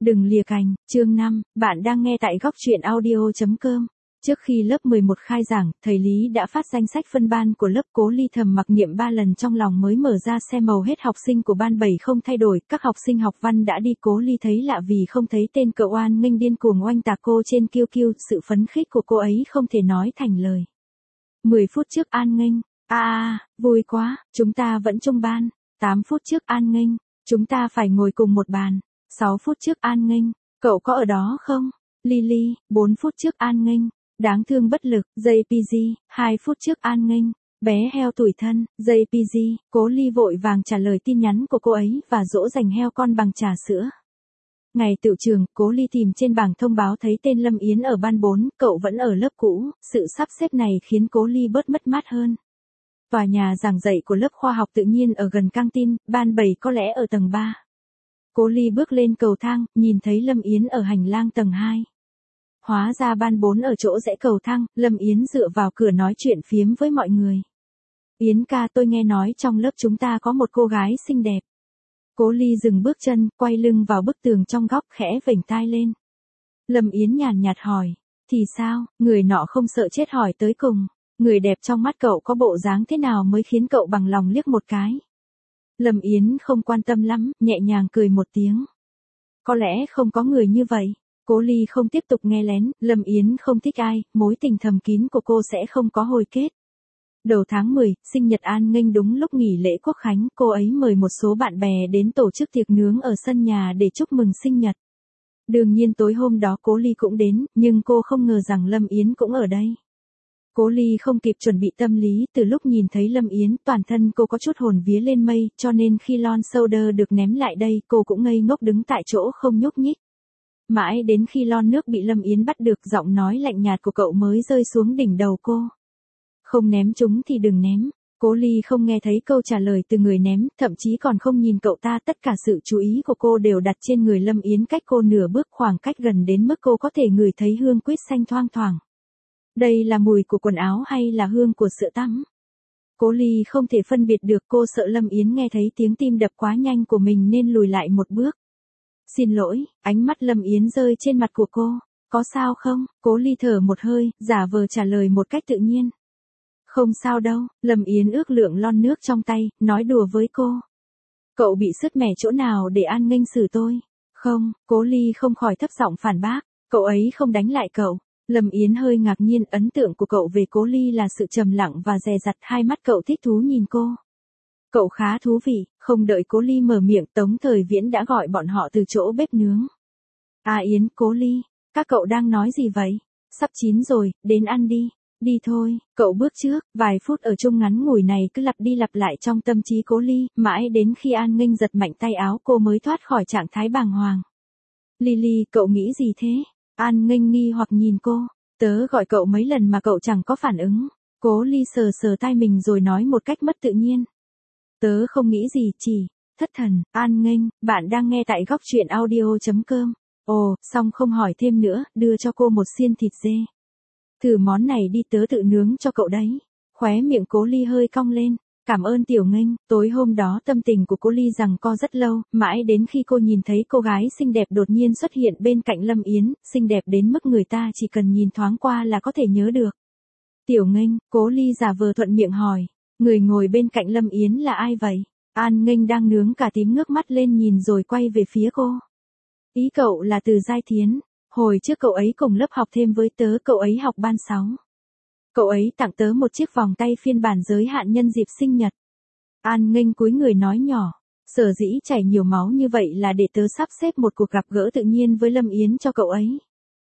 Đừng lìa cành, chương 5, bạn đang nghe tại góc truyện audio.com. Trước khi lớp 11 khai giảng, thầy Lý đã phát danh sách phân ban của lớp. Cố Ly thầm mặc niệm 3 lần trong lòng mới mở ra xem hầu hết học sinh của ban 7 không thay đổi, các học sinh học văn đã đi. Cố Ly thấy lạ vì không thấy tên cậu An Nghênh điên cuồng oanh tạc cô trên QQ, sự phấn khích của cô ấy không thể nói thành lời. 10 phút trước An Nghênh, vui quá, chúng ta vẫn chung ban. 8 phút trước An Nghênh, chúng ta phải ngồi cùng một bàn. 6 phút trước An Nghênh, cậu có ở đó không? Lily, 4 phút trước An Nghênh, đáng thương bất lực. JPG, 2 phút trước An Nghênh, bé heo tủi thân. JPG, Cố Ly vội vàng trả lời tin nhắn của cô ấy và dỗ dành heo con bằng trà sữa. Ngày tựu trường, Cố Ly tìm trên bảng thông báo thấy tên Lâm Yến ở ban 4, cậu vẫn ở lớp cũ, sự sắp xếp này khiến Cố Ly bớt mất mát hơn. Tòa nhà giảng dạy của lớp khoa học tự nhiên ở gần căng tin, ban 7 có lẽ ở tầng 3. Cố Ly bước lên cầu thang, nhìn thấy Lâm Yến ở hành lang tầng 2. Hóa ra ban 4 ở chỗ rẽ cầu thang, Lâm Yến dựa vào cửa nói chuyện phiếm với mọi người. Yến ca, tôi nghe nói trong lớp chúng ta có một cô gái xinh đẹp. Cố Ly dừng bước chân, quay lưng vào bức tường trong góc, khẽ vểnh tai lên. Lâm Yến nhàn nhạt hỏi, thì sao? Người nọ không sợ chết hỏi tới cùng, người đẹp trong mắt cậu có bộ dáng thế nào mới khiến cậu bằng lòng liếc một cái? Lâm Yến không quan tâm lắm, nhẹ nhàng cười một tiếng. Có lẽ không có người như vậy. Cố Ly không tiếp tục nghe lén, Lâm Yến không thích ai, mối tình thầm kín của cô sẽ không có hồi kết. Đầu tháng 10, sinh nhật An Nghênh đúng lúc nghỉ lễ Quốc khánh, cô ấy mời một số bạn bè đến tổ chức tiệc nướng ở sân nhà để chúc mừng sinh nhật. Đương nhiên tối hôm đó Cố Ly cũng đến, nhưng cô không ngờ rằng Lâm Yến cũng ở đây. Cố Ly không kịp chuẩn bị tâm lý, từ lúc nhìn thấy Lâm Yến, toàn thân cô có chút hồn vía lên mây, cho nên khi lon soda được ném lại đây, cô cũng ngây ngốc đứng tại chỗ không nhúc nhích. Mãi đến khi lon nước bị Lâm Yến bắt được, giọng nói lạnh nhạt của cậu mới rơi xuống đỉnh đầu cô. Không ném chúng thì đừng ném. Cố Ly không nghe thấy câu trả lời từ người ném, thậm chí còn không nhìn cậu ta, tất cả sự chú ý của cô đều đặt trên người Lâm Yến, cách cô nửa bước, khoảng cách gần đến mức cô có thể ngửi thấy hương quýt xanh thoang thoảng. Đây là mùi của quần áo hay là hương của sữa tắm? Cố Ly không thể phân biệt được, cô sợ Lâm Yến nghe thấy tiếng tim đập quá nhanh của mình nên lùi lại một bước. Xin lỗi, ánh mắt Lâm Yến rơi trên mặt của cô. Có sao không? Cố Ly thở một hơi, giả vờ trả lời một cách tự nhiên. Không sao đâu, Lâm Yến ước lượng lon nước trong tay, nói đùa với cô. Cậu bị sứt mẻ chỗ nào để An Nghênh xử tôi? Không, Cố Ly không khỏi thấp giọng phản bác, cậu ấy không đánh lại cậu. Lâm Yến hơi ngạc nhiên, ấn tượng của cậu về Cố Ly là sự trầm lặng và dè dặt, hai mắt cậu thích thú nhìn cô. Cậu khá thú vị. Không đợi Cố Ly mở miệng, Tống Thời Viễn đã gọi bọn họ từ chỗ bếp nướng. Yến, Cố Ly, các cậu đang nói gì vậy? Sắp chín rồi, đến ăn đi. Đi thôi, cậu bước trước. Vài phút ở chung ngắn ngủi này cứ lặp đi lặp lại trong tâm trí Cố Ly, mãi đến khi An Nghênh giật mạnh tay áo cô mới thoát khỏi trạng thái bàng hoàng. Lily, cậu nghĩ gì thế? An Nghênh nghi hoặc nhìn cô. Tớ gọi cậu mấy lần mà cậu chẳng có phản ứng. Cố Ly sờ sờ tai mình rồi nói một cách mất tự nhiên. Tớ không nghĩ gì, chỉ thất thần. An Nghênh, bạn đang nghe tại góc truyện audio.com. Ồ, xong không hỏi thêm nữa, đưa cho cô một xiên thịt dê. Thử món này đi, tớ tự nướng cho cậu đấy. Khóe miệng Cố Ly hơi cong lên. Cảm ơn Tiểu Nghênh. Tối hôm đó tâm tình của Cố Ly giằng co rất lâu, mãi đến khi cô nhìn thấy cô gái xinh đẹp đột nhiên xuất hiện bên cạnh Lâm Yến, xinh đẹp đến mức người ta chỉ cần nhìn thoáng qua là có thể nhớ được. Tiểu Nghênh, Cố Ly giả vờ thuận miệng hỏi. Người ngồi bên cạnh Lâm Yến là ai vậy? An Nghênh đang nướng cà tím ngước mắt lên nhìn rồi quay về phía cô. Ý cậu là Từ Giai Thiến. Hồi trước cậu ấy cùng lớp học thêm với tớ, cậu ấy học ban 6. Cậu ấy tặng tớ một chiếc vòng tay phiên bản giới hạn nhân dịp sinh nhật. An Nghênh cúi người nói nhỏ. Sở dĩ chảy nhiều máu như vậy là để tớ sắp xếp một cuộc gặp gỡ tự nhiên với Lâm Yến cho cậu ấy.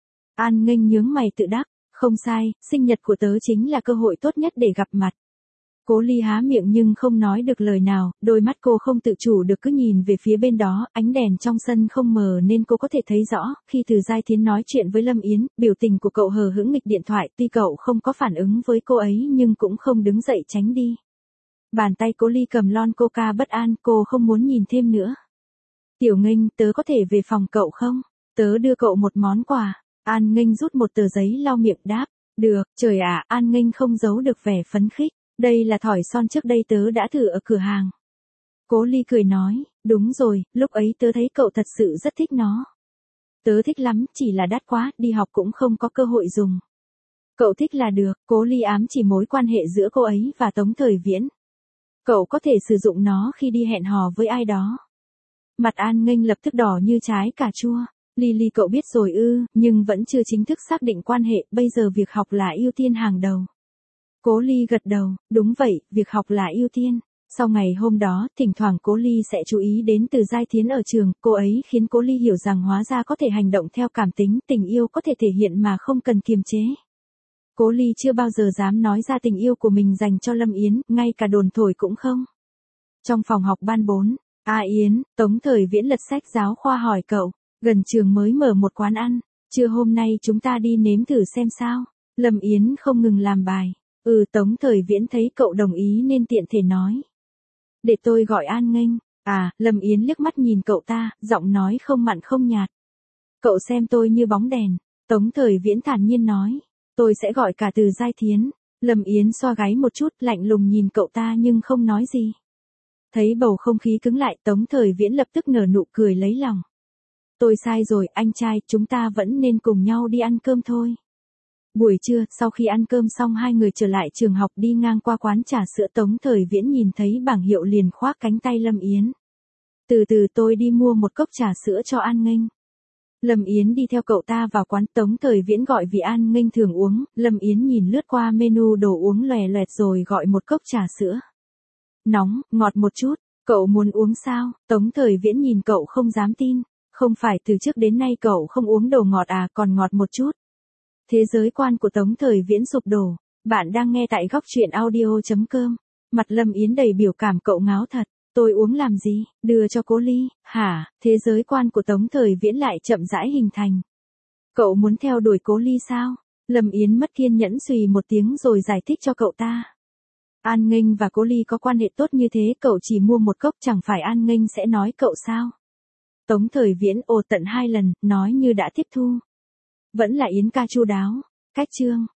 An Nghênh nhướng mày tự đắc. Không sai, sinh nhật của tớ chính là cơ hội tốt nhất để gặp mặt. Cố Ly há miệng nhưng không nói được lời nào, đôi mắt cô không tự chủ được cứ nhìn về phía bên đó, ánh đèn trong sân không mờ nên cô có thể thấy rõ, khi Từ Giai Thiến nói chuyện với Lâm Yến, biểu tình của cậu hờ hững nghịch điện thoại, tuy cậu không có phản ứng với cô ấy nhưng cũng không đứng dậy tránh đi. Bàn tay Cố Ly cầm lon coca bất an, cô không muốn nhìn thêm nữa. Tiểu Nghênh, tớ có thể về phòng cậu không? Tớ đưa cậu một món quà. An Nghênh rút một tờ giấy lau miệng đáp. Được, trời ạ, An Nghênh không giấu được vẻ phấn khích. Đây là thỏi son trước đây tớ đã thử ở cửa hàng. Cố Ly cười nói, đúng rồi, lúc ấy tớ thấy cậu thật sự rất thích nó. Tớ thích lắm, chỉ là đắt quá, đi học cũng không có cơ hội dùng. Cậu thích là được, Cố Ly ám chỉ mối quan hệ giữa cô ấy và Tống Thời Viễn. Cậu có thể sử dụng nó khi đi hẹn hò với ai đó. Mặt An Nghênh lập tức đỏ như trái cà chua. Lily cậu biết rồi ư, nhưng vẫn chưa chính thức xác định quan hệ, bây giờ việc học là ưu tiên hàng đầu. Cố Ly gật đầu, đúng vậy, việc học là ưu tiên. Sau ngày hôm đó, thỉnh thoảng Cố Ly sẽ chú ý đến Từ Giai Thiến ở trường, cô ấy khiến Cố Ly hiểu rằng hóa ra có thể hành động theo cảm tính, tình yêu có thể thể hiện mà không cần kiềm chế. Cố Ly chưa bao giờ dám nói ra tình yêu của mình dành cho Lâm Yến, ngay cả đồn thổi cũng không. Trong phòng học ban 4, Yến, Tống Thời Viễn lật sách giáo khoa hỏi cậu, gần trường mới mở một quán ăn, trưa hôm nay chúng ta đi nếm thử xem sao. Lâm Yến không ngừng làm bài. Tống Thời Viễn thấy cậu đồng ý nên tiện thể nói. Để tôi gọi An Nghênh. Lâm Yến liếc mắt nhìn cậu ta, giọng nói không mặn không nhạt. Cậu xem tôi như bóng đèn. Tống Thời Viễn thản nhiên nói. Tôi sẽ gọi cả Từ Giai Thiến. Lâm Yến xoa gáy một chút, lạnh lùng nhìn cậu ta nhưng không nói gì. Thấy bầu không khí cứng lại, Tống Thời Viễn lập tức nở nụ cười lấy lòng. Tôi sai rồi, anh trai, chúng ta vẫn nên cùng nhau đi ăn cơm thôi. Buổi trưa, sau khi ăn cơm xong hai người trở lại trường học, đi ngang qua quán trà sữa, Tống Thời Viễn nhìn thấy bảng hiệu liền khoác cánh tay Lâm Yến. Từ từ tôi đi mua một cốc trà sữa cho An Nghênh. Lâm Yến đi theo cậu ta vào quán. Tống Thời Viễn gọi vị An Nghênh thường uống, Lâm Yến nhìn lướt qua menu đồ uống lòe loẹt rồi gọi một cốc trà sữa. Nóng, ngọt một chút, cậu muốn uống sao? Tống Thời Viễn nhìn cậu không dám tin. Không phải từ trước đến nay cậu không uống đồ ngọt còn ngọt một chút. Thế giới quan của Tống Thời Viễn sụp đổ. Bạn đang nghe tại góc truyện audio.com. Mặt Lâm Yến đầy biểu cảm, cậu ngáo thật. Tôi uống làm gì, đưa cho Cố Ly, hả? Thế giới quan của Tống Thời Viễn lại chậm rãi hình thành. Cậu muốn theo đuổi Cố Ly sao? Lâm Yến mất kiên nhẫn xùy một tiếng rồi giải thích cho cậu ta. An Nghênh và Cố Ly có quan hệ tốt như thế, cậu chỉ mua một cốc chẳng phải An Nghênh sẽ nói cậu sao? Tống Thời Viễn tận 2 lần, nói như đã tiếp thu. Vẫn là Yến ca chu đáo. Cách chương.